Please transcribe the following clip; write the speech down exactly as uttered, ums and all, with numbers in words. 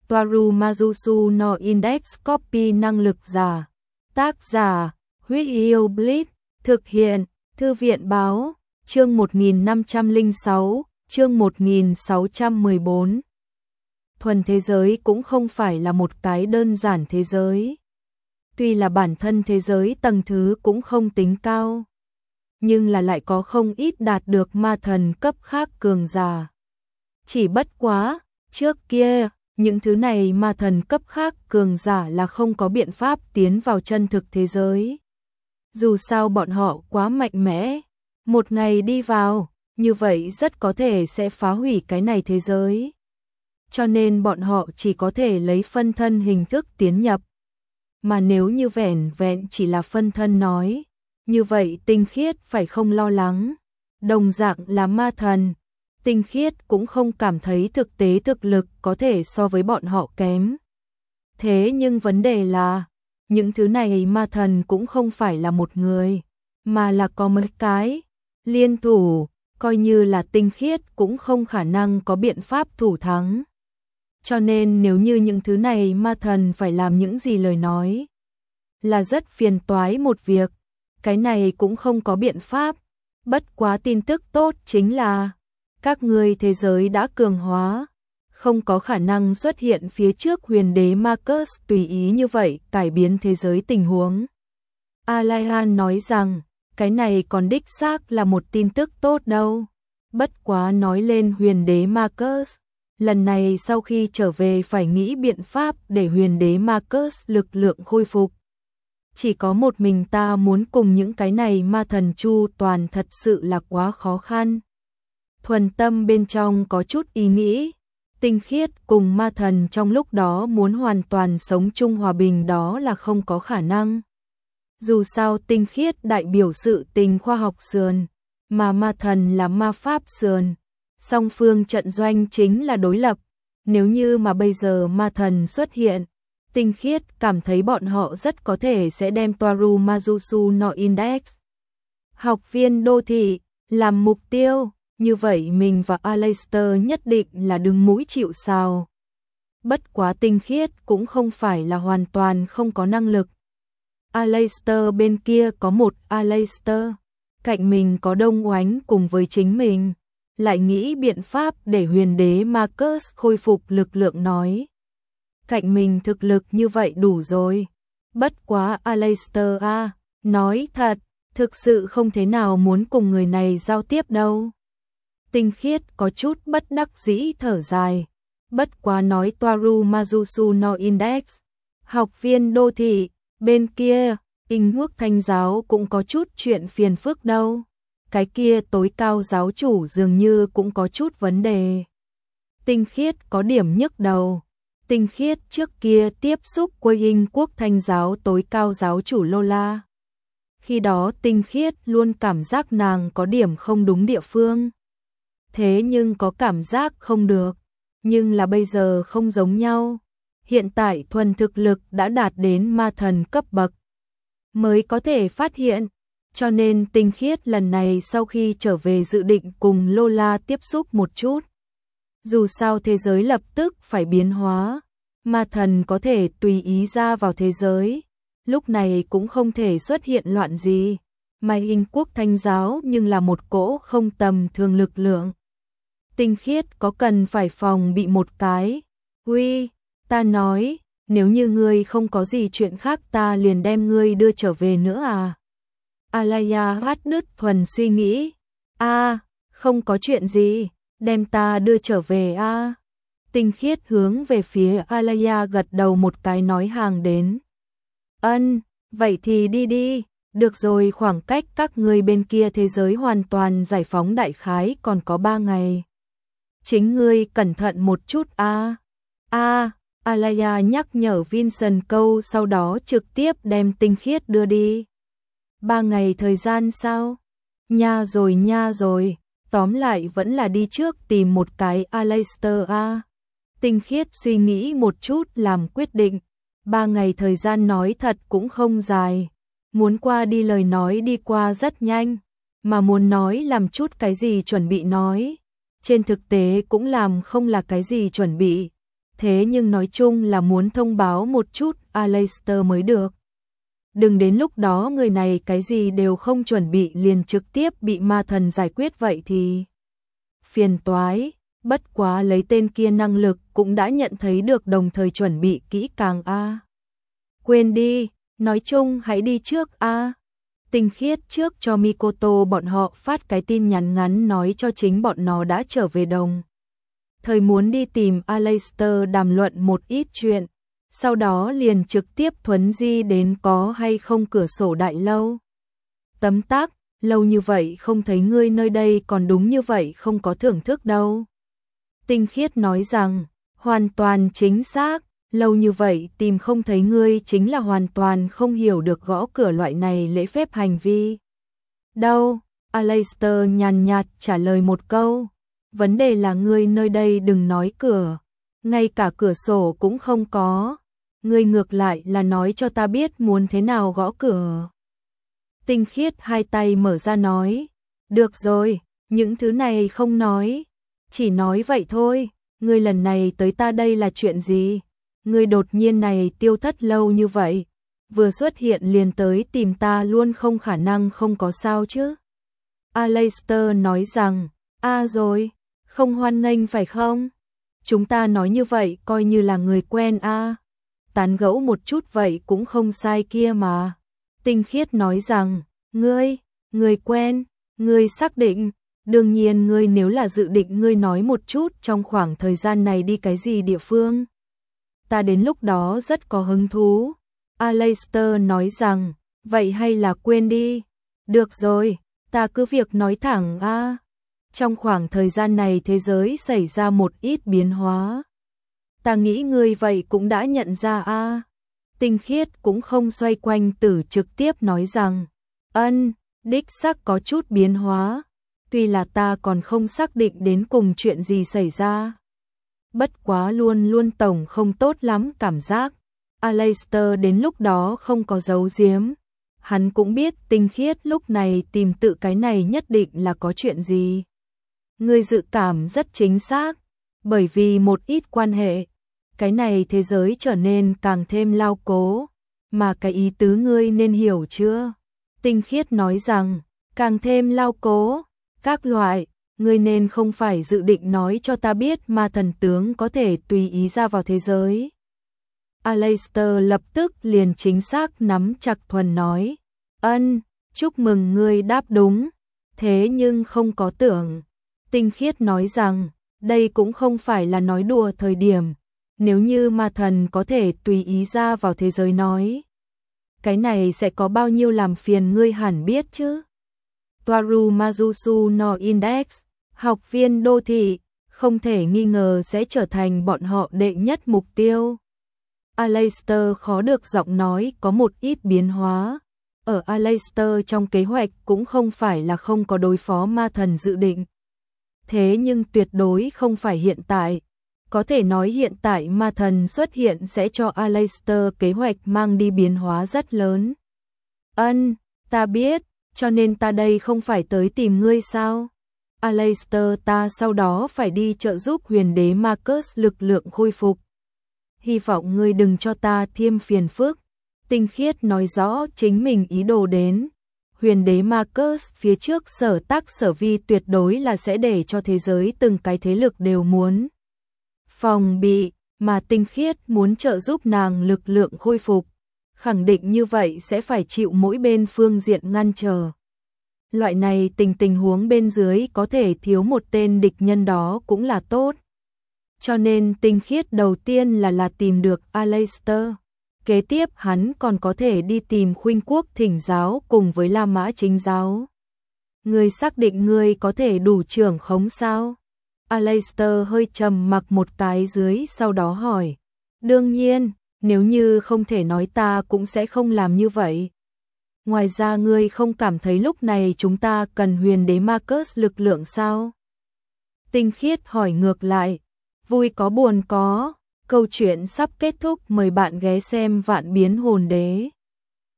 Toaru Mazusu no Index Copy năng lực giả. Tác giả, Huyết Yêu Blitz. Thực hiện, Thư viện báo, chương một nghìn năm trăm lẻ sáu, chương một nghìn sáu trăm mười bốn. Thuần thế giới cũng không phải là một cái đơn giản thế giới. Tuy là bản thân thế giới tầng thứ cũng không tính cao, nhưng là lại có không ít đạt được ma thần cấp khác cường giả. Chỉ bất quá, trước kia, những thứ này ma thần cấp khác cường giả là không có biện pháp tiến vào chân thực thế giới. Dù sao bọn họ quá mạnh mẽ, một ngày đi vào, như vậy rất có thể sẽ phá hủy cái này thế giới. Cho nên bọn họ chỉ có thể lấy phân thân hình thức tiến nhập. Mà nếu như vẻn vẹn chỉ là phân thân nói, như vậy Tinh Khiết phải không lo lắng. Đồng dạng là ma thần, Tinh Khiết cũng không cảm thấy thực tế thực lực có thể so với bọn họ kém. Thế nhưng vấn đề là, những thứ này ma thần cũng không phải là một người, mà là có mấy cái liên thủ, coi như là Tinh Khiết cũng không khả năng có biện pháp thủ thắng. Cho nên nếu như những thứ này ma thần phải làm những gì lời nói, là rất phiền toái một việc, cái này cũng không có biện pháp. Bất quá tin tức tốt chính là, các ngươi thế giới đã cường hóa, không có khả năng xuất hiện phía trước huyền đế Marcus tùy ý như vậy cải biến thế giới tình huống. Alaihan nói rằng, cái này còn đích xác là một tin tức tốt đâu. Bất quá nói lên huyền đế Marcus, lần này sau khi trở về phải nghĩ biện pháp để huyền đế Marcus lực lượng khôi phục. Chỉ có một mình ta muốn cùng những cái này ma thần chu toàn thật sự là quá khó khăn. Thuần tâm bên trong có chút ý nghĩ, Tinh Khiết cùng ma thần trong lúc đó muốn hoàn toàn sống chung hòa bình đó là không có khả năng. Dù sao Tinh Khiết đại biểu sự tình khoa học sườn, mà ma thần là ma pháp sườn, song phương trận doanh chính là đối lập. Nếu như mà bây giờ ma thần xuất hiện, Tinh Khiết cảm thấy bọn họ rất có thể sẽ đem Toaru Mazusu no Index học viên đô thị làm mục tiêu, như vậy mình và Aleister nhất định là đứng mũi chịu sào. Bất quá Tinh Khiết cũng không phải là hoàn toàn không có năng lực. Aleister bên kia có một Aleister, cạnh mình có Đông Oánh cùng với chính mình, lại nghĩ biện pháp để huyền đế Marcus khôi phục lực lượng nói. Cạnh mình thực lực như vậy đủ rồi. Bất quá Aleister a, nói thật, thực sự không thế nào muốn cùng người này giao tiếp đâu. Tinh Khiết có chút bất đắc dĩ thở dài. Bất quá nói Toaru Mazusu no Index, học viên đô thị, bên kia, Inh Quốc Thanh giáo cũng có chút chuyện phiền phức đâu. Cái kia tối cao giáo chủ dường như cũng có chút vấn đề. Tinh Khiết có điểm nhức đầu. Tinh Khiết trước kia tiếp xúc với Inh Quốc Thanh giáo tối cao giáo chủ Lola. Khi đó Tinh Khiết luôn cảm giác nàng có điểm không đúng địa phương. Thế nhưng có cảm giác không được. Nhưng là bây giờ không giống nhau. Hiện tại thuần thực lực đã đạt đến ma thần cấp bậc, mới có thể phát hiện. Cho nên Tinh Khiết lần này sau khi trở về dự định cùng Lola tiếp xúc một chút. Dù sao thế giới lập tức phải biến hóa, ma thần có thể tùy ý ra vào thế giới, lúc này cũng không thể xuất hiện loạn gì. Mà Inh Quốc Thanh giáo nhưng là một cỗ không tầm thường lực lượng. Tinh Khiết có cần phải phòng bị một cái. Uy, ta nói, nếu như ngươi không có gì chuyện khác ta liền đem ngươi đưa trở về nữa à? Alaya hát đứt thuần suy nghĩ. A, à, không có chuyện gì, đem ta đưa trở về a. À. Tinh Khiết hướng về phía Alaya gật đầu một cái nói hàng đến. Ân, vậy thì đi đi, được rồi, khoảng cách các ngươi bên kia thế giới hoàn toàn giải phóng đại khái còn có ba ngày. Chính ngươi cẩn thận một chút a. À. A, à, Alaya nhắc nhở Vincent câu sau đó trực tiếp đem Tinh Khiết đưa đi. Ba ngày thời gian sao? Nha rồi nha rồi, tóm lại vẫn là đi trước tìm một cái Aleister a. Tinh Khiết suy nghĩ một chút làm quyết định. Ba ngày thời gian nói thật cũng không dài. Muốn qua đi lời nói đi qua rất nhanh. Mà muốn nói làm chút cái gì chuẩn bị nói. Trên thực tế cũng làm không là cái gì chuẩn bị. thế nhưng nói chung là muốn thông báo một chút Aleister mới được. Đừng đến lúc đó người này cái gì đều không chuẩn bị liền trực tiếp bị ma thần giải quyết vậy thì phiền toái, bất quá lấy tên kia năng lực cũng đã nhận thấy được đồng thời chuẩn bị kỹ càng a. À. Quên đi, nói chung hãy đi trước a. À. Tinh Khiết trước cho Mikoto bọn họ phát cái tin nhắn ngắn nói cho chính bọn nó đã trở về đồng. Thời muốn đi tìm Aleister đàm luận một ít chuyện, sau đó liền trực tiếp thuấn di đến có hay không cửa sổ đại lâu. Tấm tắc, lâu như vậy không thấy ngươi nơi đây còn đúng như vậy không có thưởng thức đâu. Tinh Khiết nói rằng, hoàn toàn chính xác, lâu như vậy tìm không thấy ngươi chính là hoàn toàn không hiểu được gõ cửa loại này lễ phép hành vi. Đâu, Aleister nhàn nhạt trả lời một câu, vấn đề là ngươi nơi đây đừng nói cửa, ngay cả cửa sổ cũng không có, ngươi ngược lại là nói cho ta biết muốn thế nào gõ cửa. Tinh Khiết hai tay mở ra nói, được rồi, những thứ này không nói, chỉ nói vậy thôi, ngươi lần này tới ta đây là chuyện gì? Ngươi đột nhiên này tiêu thất lâu như vậy, vừa xuất hiện liền tới tìm ta luôn không khả năng không có sao chứ. Aleister nói rằng, a à rồi, không hoan nghênh phải không? Chúng ta nói như vậy coi như là người quen a. À. Tán gẫu một chút vậy cũng không sai kia mà. Tinh Khiết nói rằng, ngươi, người quen, ngươi xác định, đương nhiên ngươi nếu là dự định ngươi nói một chút trong khoảng thời gian này đi cái gì địa phương. Ta đến lúc đó rất có hứng thú. Aleister nói rằng, vậy hay là quên đi. Được rồi, ta cứ việc nói thẳng a. À. Trong khoảng thời gian này thế giới xảy ra một ít biến hóa. Ta nghĩ ngươi vậy cũng đã nhận ra a. À. Tinh Khiết cũng không xoay quanh từ trực tiếp nói rằng, ân, đích xác có chút biến hóa. Tuy là ta còn không xác định đến cùng chuyện gì xảy ra. Bất quá luôn luôn tổng không tốt lắm cảm giác. Aleister đến lúc đó không có giấu giếm. Hắn cũng biết Tinh Khiết lúc này tìm tự cái này nhất định là có chuyện gì. Ngươi dự cảm rất chính xác. Bởi vì một ít quan hệ, cái này thế giới trở nên càng thêm lao cố. Mà cái ý tứ ngươi nên hiểu chưa? Tinh Khiết nói rằng, càng thêm lao cố, các loại. Ngươi nên không phải dự định nói cho ta biết ma thần tướng có thể tùy ý ra vào thế giới. Aleister lập tức liền chính xác nắm chặt thuần nói. Ân, chúc mừng ngươi đáp đúng. Thế nhưng không có tưởng. Tinh Khiết nói rằng, đây cũng không phải là nói đùa thời điểm. Nếu như ma thần có thể tùy ý ra vào thế giới nói. Cái này sẽ có bao nhiêu làm phiền ngươi hẳn biết chứ. Toaru Mazusu no Index, học viên đô thị, không thể nghi ngờ sẽ trở thành bọn họ đệ nhất mục tiêu. Aleister khó được giọng nói có một ít biến hóa. Ở Aleister trong kế hoạch cũng không phải là không có đối phó ma thần dự định. Thế nhưng tuyệt đối không phải hiện tại. Có thể nói hiện tại ma thần xuất hiện sẽ cho Aleister kế hoạch mang đi biến hóa rất lớn. Ân, ta biết, cho nên ta đây không phải tới tìm ngươi sao? Aleister, ta sau đó phải đi trợ giúp huyền đế Marcus lực lượng khôi phục. Hy vọng ngươi đừng cho ta thêm phiền phức. Tinh Khiết nói rõ chính mình ý đồ đến. Huyền đế Marcus phía trước sở tác sở vi tuyệt đối là sẽ để cho thế giới từng cái thế lực đều muốn phòng bị, mà Tinh Khiết muốn trợ giúp nàng lực lượng khôi phục. Khẳng định như vậy sẽ phải chịu mỗi bên phương diện ngăn trở. Loại này tình tình huống bên dưới có thể thiếu một tên địch nhân đó cũng là tốt. Cho nên Tinh Khiết đầu tiên là là tìm được Aleister. Kế tiếp hắn còn có thể đi tìm Khuynh Quốc thỉnh giáo cùng với La Mã chính giáo. Ngươi xác định ngươi có thể đủ trưởng khống sao? Aleister hơi trầm mặc một cái dưới sau đó hỏi. Đương nhiên, nếu như không thể nói ta cũng sẽ không làm như vậy. Ngoài ra ngươi không cảm thấy lúc này chúng ta cần huyền đế Marcus lực lượng sao? Tinh Khiết hỏi ngược lại. Vui có buồn có. Câu chuyện sắp kết thúc, mời bạn ghé xem Vạn Biến Hồn Đế.